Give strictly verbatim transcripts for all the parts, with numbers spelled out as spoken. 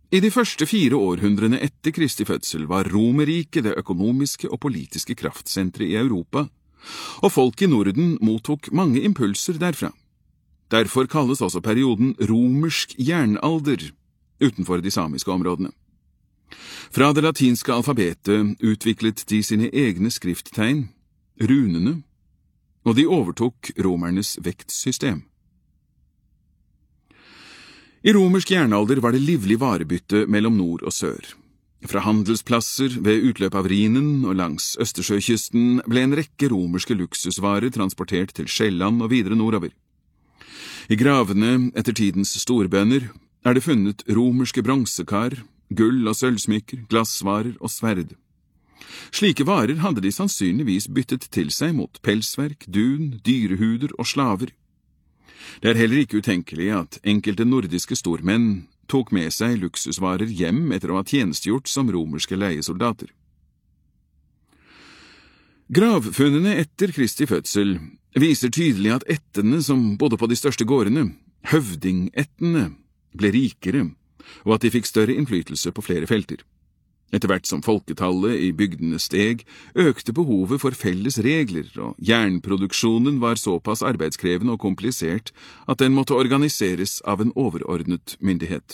I de første fire århundrene etter Kristi fødsel var Romerriket det økonomiske og politiske kraftsentret i Europa, og folk i Norden mottok mange impulser derfra. Derfor kalles også perioden romersk jernalder utenfor de samiske områdene. Fra det latinske alfabetet utviklet de sine egne skrifttegn, runene, og de overtok romernes vektsystem. I romersk jernalder var det livlig varebytte mellom nord og sør. Fra handelsplasser ved utløp av Rhinen og langs Østersjøkysten ble en rekke romerske luksusvarer transportert til Sjælland og videre nordover. I gravene etter tidens storbønder er det funnet romerske bronsekar, gull- og sølvsmykker, glassvarer og sverd. Slike varer hadde de sannsynligvis byttet til seg mot pelsverk, dun, dyrehuder og slaver. Det er heller ikke utenkelig at enkelte nordiske stormenn tok med seg luksusvarer hjem etter å ha tjenestegjort som romerske leiesoldater. Gravfunnene etter Kristi fødsel viser tydelig at ættene som bodde på de største gårdene, høvdingættene, ble rikere, og at de fikk større innflytelse på flere felter. Etter hvert som folketallet i bygdene steg, økte behovet for felles regler, og jernproduksjonen var såpass arbeidskrevende og komplisert at den måtte organiseres av en overordnet myndighet.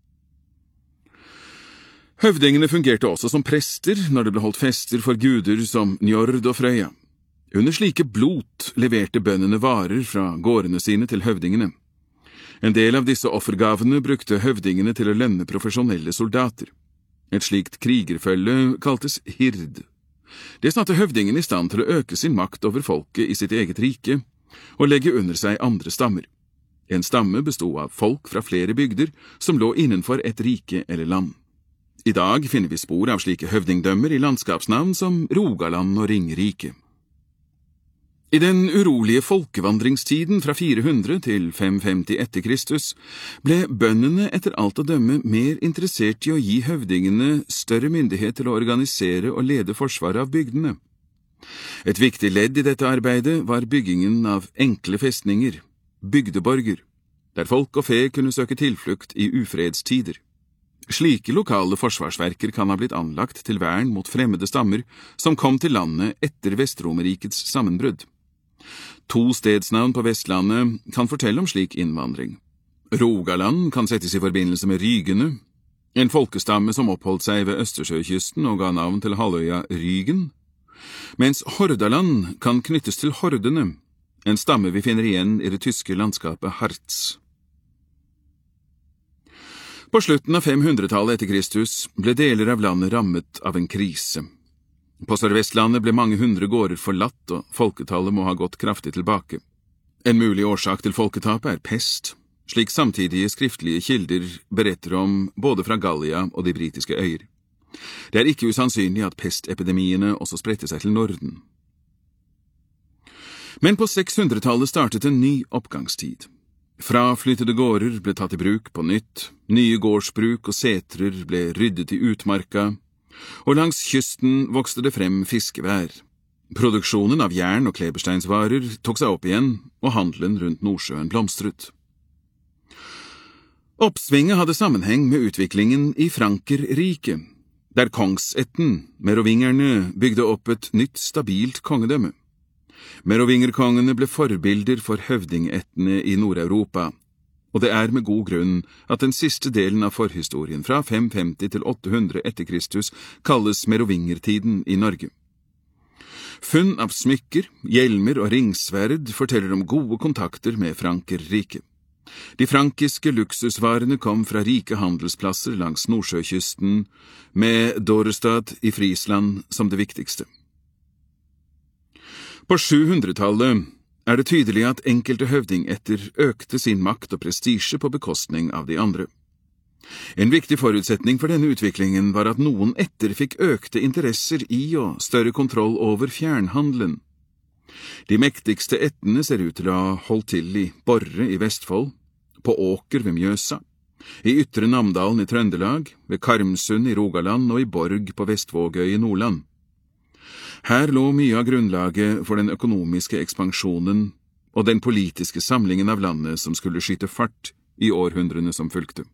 Høvdingene fungerte også som prester når det ble holdt fester for guder som Njord og Frøya. Under slike blot leverte bøndene varer fra gårdene sine til høvdingene. En del av disse offergavene brukte høvdingene til å lønne profesjonelle soldater. Et slikt krigerfølge kaltes hird. Det satte høvdingen i stand til å øke sin makt over folket i sitt eget rike, og legge under seg andre stammer. En stamme bestod av folk fra flere bygder som lå innenfor et rike eller land. I dag finner vi spor av slike høvdingdømmer i landskapsnavn som Rogaland og Ringerike. I den urolige folkevandringstiden fra fire hundre til fem femti etter Kristus ble bøndene etter alt å dømme mer interessert i å gi høvdingene større myndighet til å organisere og lede forsvaret av bygdene. Et viktig ledd i dette arbeidet var byggingen av enkle festninger, bygdeborger, der folk og fe kunne søke tilflukt i ufredstider. Slike lokale forsvarsverker kan ha blitt anlagt til vern mot fremmede stammer som kom til landet etter Vestromerrikets sammenbrudd. To stedsnavn på Vestlandet kan fortelle om slik innvandring. Rogaland kan settes i forbindelse med rygene, en folkestamme som oppholdt seg ved Østersjøkysten og ga navn til halvøya Rygen, mens Hordaland kan knyttes til hordene, en stamme vi finner igjen i det tyske landskapet Harz. På slutten av fem hundretallet etter Kristus ble deler av landet rammet av en krise. På Sør-Vestlandet ble mange hundre gårder forlatt, og folketallet må ha gått kraftig tilbake. En mulig årsak til folketapet er pest, slik samtidige skriftlige kilder beretter om både fra Gallia og de britiske øyer. Det er ikke usannsynlig at pestepidemiene også spredte seg til Norden. Men på seks hundretallet startet en ny oppgangstid. Fraflyttede gårder ble tatt i bruk på nytt, nye gårdsbruk og setrer ble ryddet i utmarka, og langs kysten vokste det frem fiskevær. Produksjonen av jern- og klebersteinsvarer tok seg opp igjen, og handelen rundt Nordsjøen blomstret. Oppsvinget hadde sammenheng med utviklingen i Frankerriket, der kongsætten, merovingerne, bygde opp et nytt stabilt kongedømme. Merovingerkongene ble forbilder for høvdingættene i Nord-Europa, og det er med god grunn at den siste delen av forhistorien fra fem femti til åtte hundre etter Kristus kalles merovingertiden i Norge. Funn av smykker, hjelmer og ringsverd forteller om gode kontakter med Frankerriket. De frankiske luksusvarene kom fra rike handelsplasser langs Nordsjøkysten, med Dorestad i Friesland som det viktigste. På sju hundretallet er det tydelig at enkelte høvdingætter økte sin makt og prestisje på bekostning av de andre. En viktig forutsetning for denne utviklingen var at noen ætter fikk økte interesser i og større kontroll over fjernhandelen. De mektigste ættene ser ut til å ha holdt til i Borre i Vestfold, på Åker ved Mjøsa, i Ytre Namdalen i Trøndelag, ved Karmsund i Rogaland og i Borg på Vestvågøy i Nordland. Her lå mye av grunnlaget for den økonomiske ekspansjonen og den politiske samlingen av landet som skulle skyte fart i århundrene som fulgte.